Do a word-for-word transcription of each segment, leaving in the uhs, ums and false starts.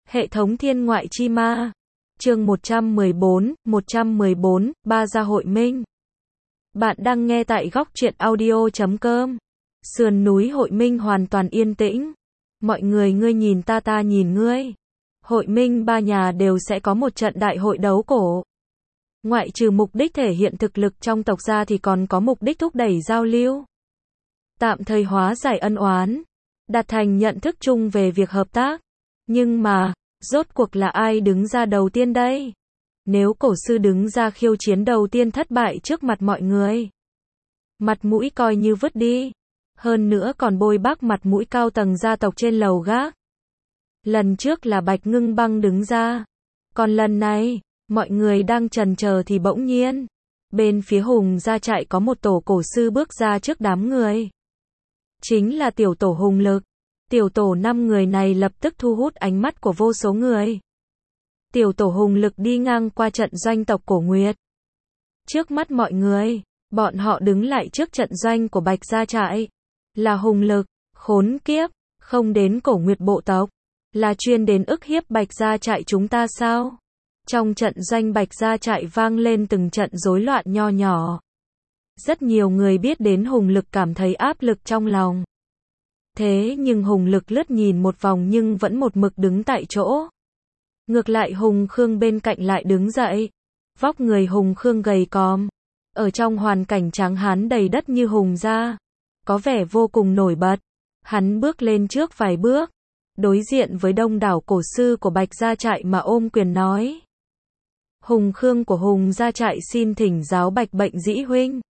Hệ thống thiên ngoại chi ma. Chương một trăm mười bốn, một trăm mười bốn, Ba Gia Hội Minh. Bạn đang nghe tại góc truyện audio chấm com. Sườn núi Hội Minh hoàn toàn yên tĩnh. Mọi người ngươi nhìn ta ta nhìn ngươi. Hội Minh ba nhà đều sẽ có một trận đại hội đấu cổ. Ngoại trừ mục đích thể hiện thực lực trong tộc ra thì còn có mục đích thúc đẩy giao lưu. Tạm thời hóa giải ân oán. Đạt thành nhận thức chung về việc hợp tác. Nhưng mà, rốt cuộc là ai đứng ra đầu tiên đây? Nếu cổ sư đứng ra khiêu chiến đầu tiên thất bại trước mặt mọi người, mặt mũi coi như vứt đi. Hơn nữa còn bôi bác mặt mũi cao tầng gia tộc trên lầu gác. Lần trước là Bạch Ngưng Băng đứng ra. Còn lần này, mọi người đang chần chờ thì bỗng nhiên, bên phía Hùng gia trại có một tổ cổ sư bước ra trước đám người. Chính là tiểu tổ Hùng Lực. Tiểu tổ năm người này lập tức thu hút ánh mắt của vô số người. Tiểu tổ Hùng Lực đi ngang qua trận doanh tộc Cổ Nguyệt. Trước mắt mọi người, bọn họ đứng lại trước trận doanh của Bạch gia trại. Là Hùng Lực, khốn kiếp, không đến Cổ Nguyệt bộ tộc. Là chuyên đến ức hiếp Bạch gia trại chúng ta sao? Trong trận doanh Bạch gia trại vang lên từng trận rối loạn nho nhỏ. Rất nhiều người biết đến Hùng Lực cảm thấy áp lực trong lòng. Thế nhưng Hùng Lực lướt nhìn một vòng nhưng vẫn một mực đứng tại chỗ. Ngược lại Hùng Khương bên cạnh lại đứng dậy. Vóc người Hùng Khương gầy còm. Ở trong hoàn cảnh tráng hán đầy đất như Hùng gia, có vẻ vô cùng nổi bật. Hắn bước lên trước vài bước, đối diện với đông đảo cổ sư của Bạch gia trại mà ôm quyền nói. Hùng Khương của Hùng gia trại xin thỉnh giáo Bạch Bệnh Dĩ huynh.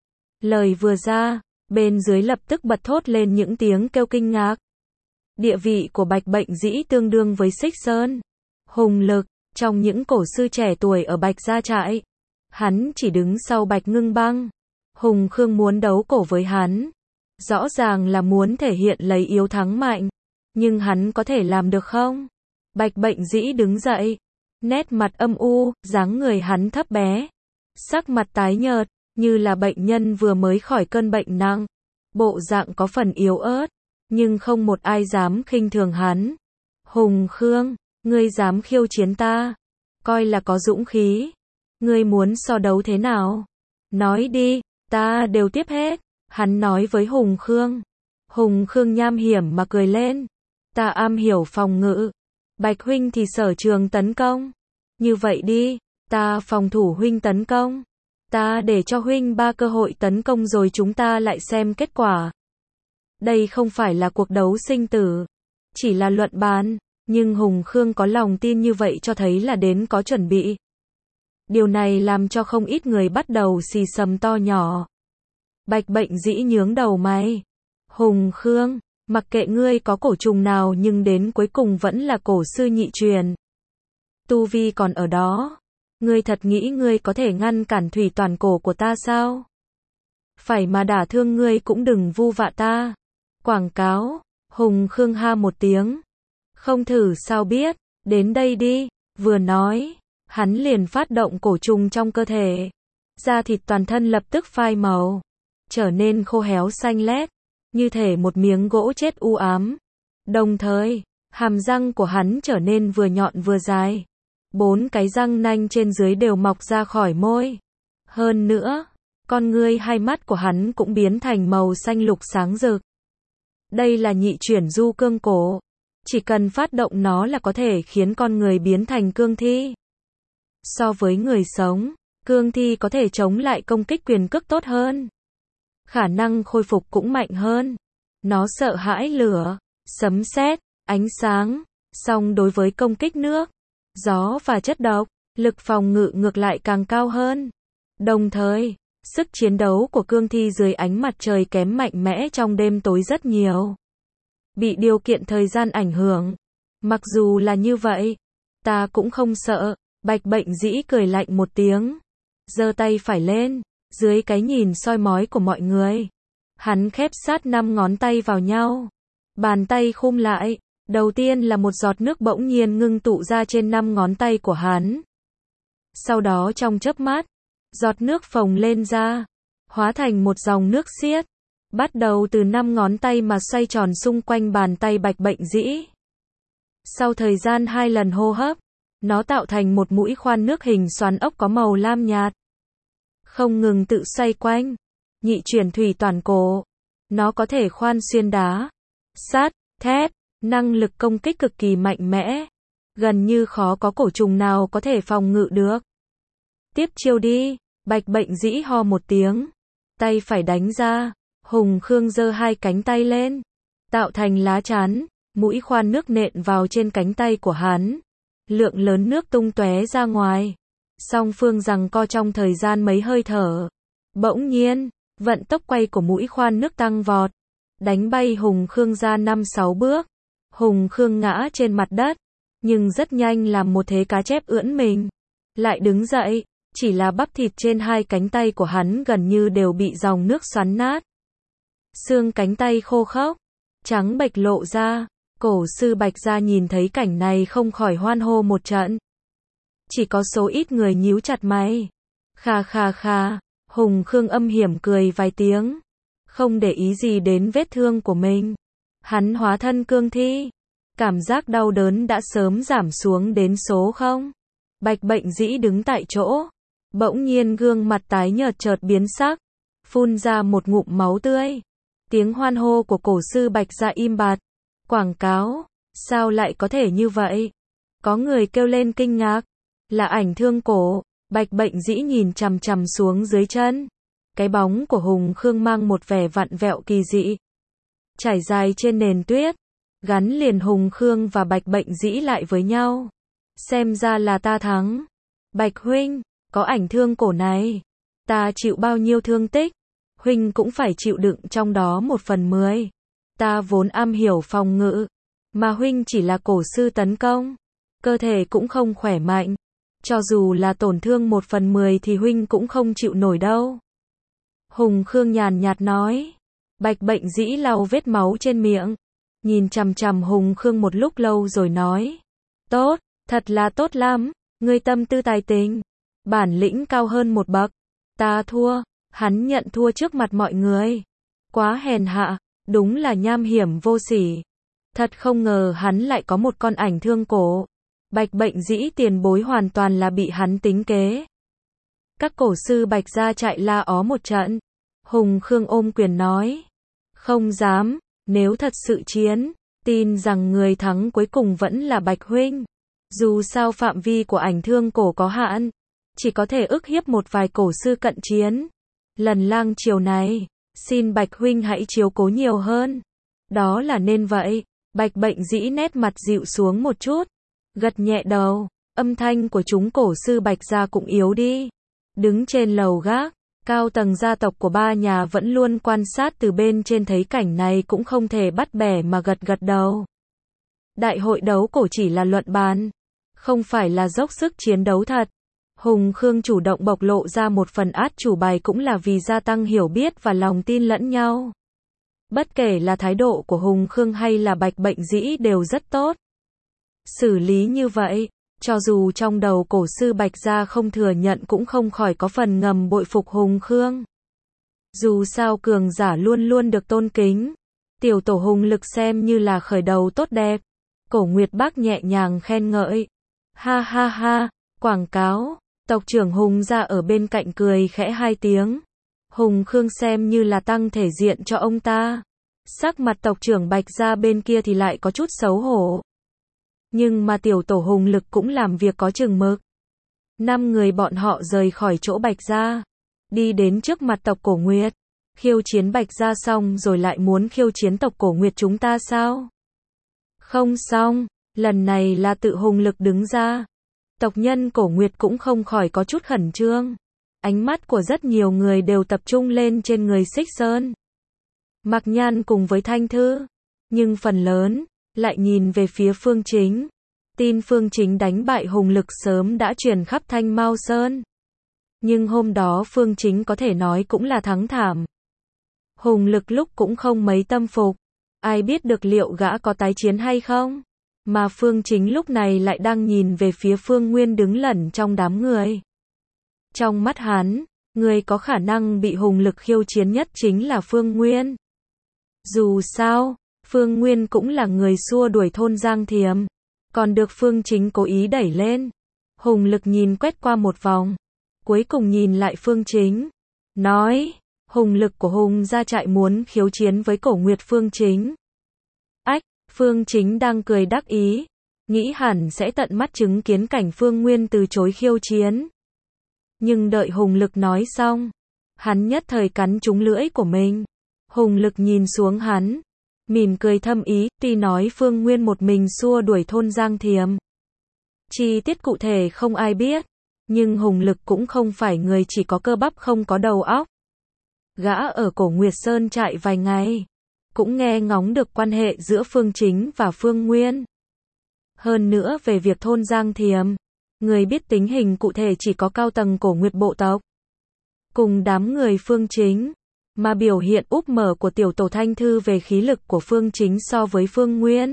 Lời vừa ra, bên dưới lập tức bật thốt lên những tiếng kêu kinh ngạc. Địa vị của Bạch Bệnh Dĩ tương đương với Xích Sơn, Hùng Lực, trong những cổ sư trẻ tuổi ở Bạch gia trại. Hắn chỉ đứng sau Bạch Ngưng Băng. Hùng Khương muốn đấu cổ với hắn. Rõ ràng là muốn thể hiện lấy yếu thắng mạnh. Nhưng hắn có thể làm được không? Bạch Bệnh Dĩ đứng dậy. Nét mặt âm u, dáng người hắn thấp bé. Sắc mặt tái nhợt, như là bệnh nhân vừa mới khỏi cơn bệnh nặng. Bộ dạng có phần yếu ớt, nhưng không một ai dám khinh thường hắn. Hùng Khương, ngươi dám khiêu chiến ta, coi là có dũng khí. Ngươi muốn so đấu thế nào? Nói đi, ta đều tiếp hết. Hắn nói với Hùng Khương. Hùng Khương nham hiểm mà cười lên. Ta am hiểu phòng ngự. Bạch huynh thì sở trường tấn công. Như vậy đi, ta phòng thủ huynh tấn công. Ta để cho huynh ba cơ hội tấn công rồi chúng ta lại xem kết quả. Đây không phải là cuộc đấu sinh tử, chỉ là luận bàn, nhưng Hùng Khương có lòng tin như vậy cho thấy là đến có chuẩn bị. Điều này làm cho không ít người bắt đầu xì xầm to nhỏ. Bạch Bệnh Dĩ nhướng đầu mày. Hùng Khương, mặc kệ ngươi có cổ trùng nào nhưng đến cuối cùng vẫn là cổ sư nhị truyền. Tu vi còn ở đó. Ngươi thật nghĩ ngươi có thể ngăn cản thủy toàn cổ của ta sao? Phải mà đả thương ngươi cũng đừng vu vạ ta. Quảng cáo. Hùng Khương ha một tiếng. Không thử sao biết, đến đây đi. Vừa nói, hắn liền phát động cổ trùng trong cơ thể. Da thịt toàn thân lập tức phai màu, trở nên khô héo xanh lét, như thể một miếng gỗ chết u ám. Đồng thời, hàm răng của hắn trở nên vừa nhọn vừa dài. Bốn cái răng nanh trên dưới đều mọc ra khỏi môi. Hơn nữa, con ngươi hai mắt của hắn cũng biến thành màu xanh lục sáng rực. Đây là nhị chuyển du cương cổ. Chỉ cần phát động nó là có thể khiến con người biến thành cương thi. So với người sống, cương thi có thể chống lại công kích quyền cước tốt hơn. Khả năng khôi phục cũng mạnh hơn. Nó sợ hãi lửa, sấm sét, ánh sáng. Song đối với công kích nước, gió và chất độc, lực phòng ngự ngược lại càng cao hơn. Đồng thời, sức chiến đấu của cương thi dưới ánh mặt trời kém mạnh mẽ trong đêm tối rất nhiều. Bị điều kiện thời gian ảnh hưởng. Mặc dù là như vậy, ta cũng không sợ. Bạch Bệnh Dĩ cười lạnh một tiếng. Giơ tay phải lên, dưới cái nhìn soi mói của mọi người. Hắn khép sát năm ngón tay vào nhau. Bàn tay khum lại. Đầu tiên là một giọt nước bỗng nhiên ngưng tụ ra trên năm ngón tay của hắn. Sau đó trong chớp mắt, giọt nước phồng lên ra, hóa thành một dòng nước xiết, bắt đầu từ năm ngón tay mà xoay tròn xung quanh bàn tay Bạch Bệnh Dĩ. Sau thời gian hai lần hô hấp, nó tạo thành một mũi khoan nước hình xoắn ốc có màu lam nhạt. Không ngừng tự xoay quanh. Nhị chuyển thủy toàn cổ. Nó có thể khoan xuyên đá, sắt, thép, năng lực công kích cực kỳ mạnh mẽ. Gần như khó có cổ trùng nào có thể phòng ngự được. Tiếp chiêu đi, Bạch Bệnh Dĩ ho một tiếng. Tay phải đánh ra, Hùng Khương giơ hai cánh tay lên, tạo thành lá chắn, mũi khoan nước nện vào trên cánh tay của hắn. Lượng lớn nước tung tóe ra ngoài. Song phương giằng co trong thời gian mấy hơi thở. Bỗng nhiên, vận tốc quay của mũi khoan nước tăng vọt, đánh bay Hùng Khương ra năm sáu bước. Hùng Khương ngã trên mặt đất, nhưng rất nhanh làm một thế cá chép ưỡn mình, lại đứng dậy, chỉ là bắp thịt trên hai cánh tay của hắn gần như đều bị dòng nước xoắn nát. Xương cánh tay khô khốc, trắng bệch lộ ra, cổ sư Bạch Gia nhìn thấy cảnh này không khỏi hoan hô một trận. Chỉ có số ít người nhíu chặt mày. Kha kha kha, Hùng Khương âm hiểm cười vài tiếng, không để ý gì đến vết thương của mình. Hắn hóa thân cương thi, cảm giác đau đớn đã sớm giảm xuống đến số không. Bạch Bệnh Dĩ đứng tại chỗ, bỗng nhiên gương mặt tái nhợt chợt biến sắc, phun ra một ngụm máu tươi. Tiếng hoan hô của cổ sư Bạch Gia im bặt. Quảng cáo, sao lại có thể như vậy? Có người kêu lên kinh ngạc, là ảnh thương cổ. Bạch Bệnh Dĩ nhìn chằm chằm xuống dưới chân. Cái bóng của Hùng Khương mang một vẻ vặn vẹo kỳ dị, trải dài trên nền tuyết, gắn liền Hùng Khương và Bạch Bệnh Dĩ lại với nhau. Xem ra là ta thắng. Bạch huynh, có ảnh thương cổ này, ta chịu bao nhiêu thương tích, huynh cũng phải chịu đựng trong đó một phần mười. Ta vốn am hiểu phòng ngự, mà huynh chỉ là cổ sư tấn công, cơ thể cũng không khỏe mạnh. Cho dù là tổn thương một phần mười thì huynh cũng không chịu nổi đâu. Hùng Khương nhàn nhạt nói. Bạch Bệnh Dĩ lau vết máu trên miệng, nhìn chằm chằm Hùng Khương một lúc lâu rồi nói. Tốt, thật là tốt lắm, ngươi tâm tư tài tình, bản lĩnh cao hơn một bậc. Ta thua. Hắn nhận thua trước mặt mọi người. Quá hèn hạ, đúng là nham hiểm vô sỉ. Thật không ngờ hắn lại có một con ảnh thương cổ. Bạch Bệnh Dĩ tiền bối hoàn toàn là bị hắn tính kế. Các cổ sư Bạch Gia chạy la ó một trận. Hùng Khương ôm quyền nói. Không dám, nếu thật sự chiến, tin rằng người thắng cuối cùng vẫn là Bạch huynh. Dù sao phạm vi của ảnh thương cổ có hạn, chỉ có thể ức hiếp một vài cổ sư cận chiến. Lần lang chiều này, xin Bạch huynh hãy chiếu cố nhiều hơn. Đó là nên vậy. Bạch Bệnh Dĩ nét mặt dịu xuống một chút, gật nhẹ đầu. Âm thanh của chúng cổ sư Bạch Gia cũng yếu đi. Đứng trên lầu gác, cao tầng gia tộc của ba nhà vẫn luôn quan sát từ bên trên, thấy cảnh này cũng không thể bắt bẻ mà gật gật đầu. Đại hội đấu cổ chỉ là luận bàn, không phải là dốc sức chiến đấu thật. Hùng Khương chủ động bộc lộ ra một phần át chủ bài cũng là vì gia tăng hiểu biết và lòng tin lẫn nhau. Bất kể là thái độ của Hùng Khương hay là Bạch Bệnh Dĩ đều rất tốt. Xử lý như vậy, cho dù trong đầu cổ sư Bạch Gia không thừa nhận cũng không khỏi có phần ngầm bội phục Hùng Khương. Dù sao cường giả luôn luôn được tôn kính. Tiểu tổ Hùng Lực xem như là khởi đầu tốt đẹp. Cổ Nguyệt Bác nhẹ nhàng khen ngợi. Ha ha ha, quảng cáo. Tộc trưởng Hùng Gia ở bên cạnh cười khẽ hai tiếng. Hùng Khương xem như là tăng thể diện cho ông ta. Sắc mặt tộc trưởng Bạch Gia bên kia thì lại có chút xấu hổ. Nhưng mà tiểu tổ Hùng Lực cũng làm việc có chừng mực. Năm người bọn họ rời khỏi chỗ Bạch Gia, đi đến trước mặt tộc Cổ Nguyệt. Khiêu chiến Bạch Gia xong rồi lại muốn khiêu chiến tộc Cổ Nguyệt chúng ta sao? Không xong, lần này là tự Hùng Lực đứng ra. Tộc nhân Cổ Nguyệt cũng không khỏi có chút khẩn trương. Ánh mắt của rất nhiều người đều tập trung lên trên người Xích Sơn, Mạc Nhan cùng với Thanh Thư. Nhưng phần lớn lại nhìn về phía Phương Chính. Tin Phương Chính đánh bại Hùng Lực sớm đã truyền khắp Thanh Mao Sơn. Nhưng hôm đó Phương Chính có thể nói cũng là thắng thảm. Hùng Lực lúc cũng không mấy tâm phục. Ai biết được liệu gã có tái chiến hay không? Mà Phương Chính lúc này lại đang nhìn về phía Phương Nguyên đứng lẩn trong đám người. Trong mắt hắn, người có khả năng bị Hùng Lực khiêu chiến nhất chính là Phương Nguyên. Dù sao, Phương Nguyên cũng là người xua đuổi thôn Giang Thiềm. còn được Phương Chính cố ý đẩy lên. Hùng Lực nhìn quét qua một vòng, cuối cùng nhìn lại Phương Chính, nói, Hùng Lực của Hùng gia trại muốn khiêu chiến với Cổ Nguyệt Phương Chính. Ách, Phương Chính đang cười đắc ý, nghĩ hẳn sẽ tận mắt chứng kiến cảnh Phương Nguyên từ chối khiêu chiến. Nhưng đợi Hùng Lực nói xong, hắn nhất thời cắn trúng lưỡi của mình. Hùng Lực nhìn xuống hắn, mỉm cười thâm ý, tuy nói Phương Nguyên một mình xua đuổi thôn Giang Thiềm. Chi tiết cụ thể không ai biết, nhưng Hùng Lực cũng không phải người chỉ có cơ bắp không có đầu óc. Gã ở Cổ Nguyệt Sơn trại vài ngày, cũng nghe ngóng được quan hệ giữa Phương Chính và Phương Nguyên. Hơn nữa về việc thôn Giang Thiềm, người biết tình hình cụ thể chỉ có cao tầng Cổ Nguyệt bộ tộc. Cùng đám người Phương Chính, mà biểu hiện úp mở của tiểu tổ Thanh Thư về khí lực của Phương Chính so với Phương Nguyên.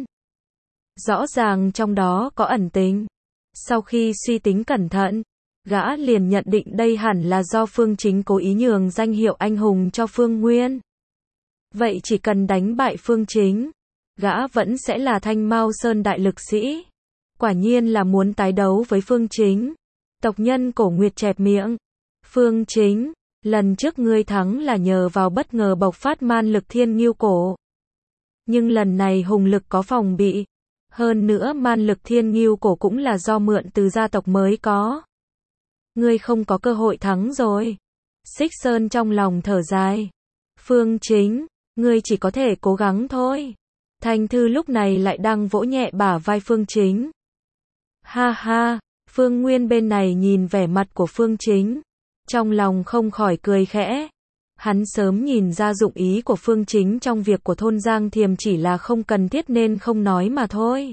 Rõ ràng trong đó có ẩn tình. Sau khi suy tính cẩn thận, gã liền nhận định đây hẳn là do Phương Chính cố ý nhường danh hiệu anh hùng cho Phương Nguyên. Vậy chỉ cần đánh bại Phương Chính, gã vẫn sẽ là Thanh Mao Sơn đại lực sĩ. Quả nhiên là muốn tái đấu với Phương Chính. Tộc nhân Cổ Nguyệt chẹp miệng. Phương Chính, lần trước ngươi thắng là nhờ vào bất ngờ bộc phát man lực thiên nghiêu cổ. Nhưng lần này Hùng Lực có phòng bị. Hơn nữa man lực thiên nghiêu cổ cũng là do mượn từ gia tộc mới có. Ngươi không có cơ hội thắng rồi. Xích Sơn trong lòng thở dài. Phương Chính, ngươi chỉ có thể cố gắng thôi. Thanh Thư lúc này lại đang vỗ nhẹ bả vai Phương Chính. Ha ha, Phương Nguyên bên này nhìn vẻ mặt của Phương Chính, trong lòng không khỏi cười khẽ. Hắn sớm nhìn ra dụng ý của Phương Chính trong việc của thôn Giang Thiềm chỉ là không cần thiết nên không nói mà thôi.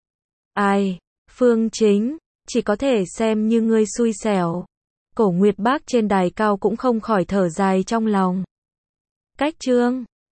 Ai, Phương Chính, chỉ có thể xem như ngươi xui xẻo. Cổ Nguyệt Bác trên đài cao cũng không khỏi thở dài trong lòng. Cách chương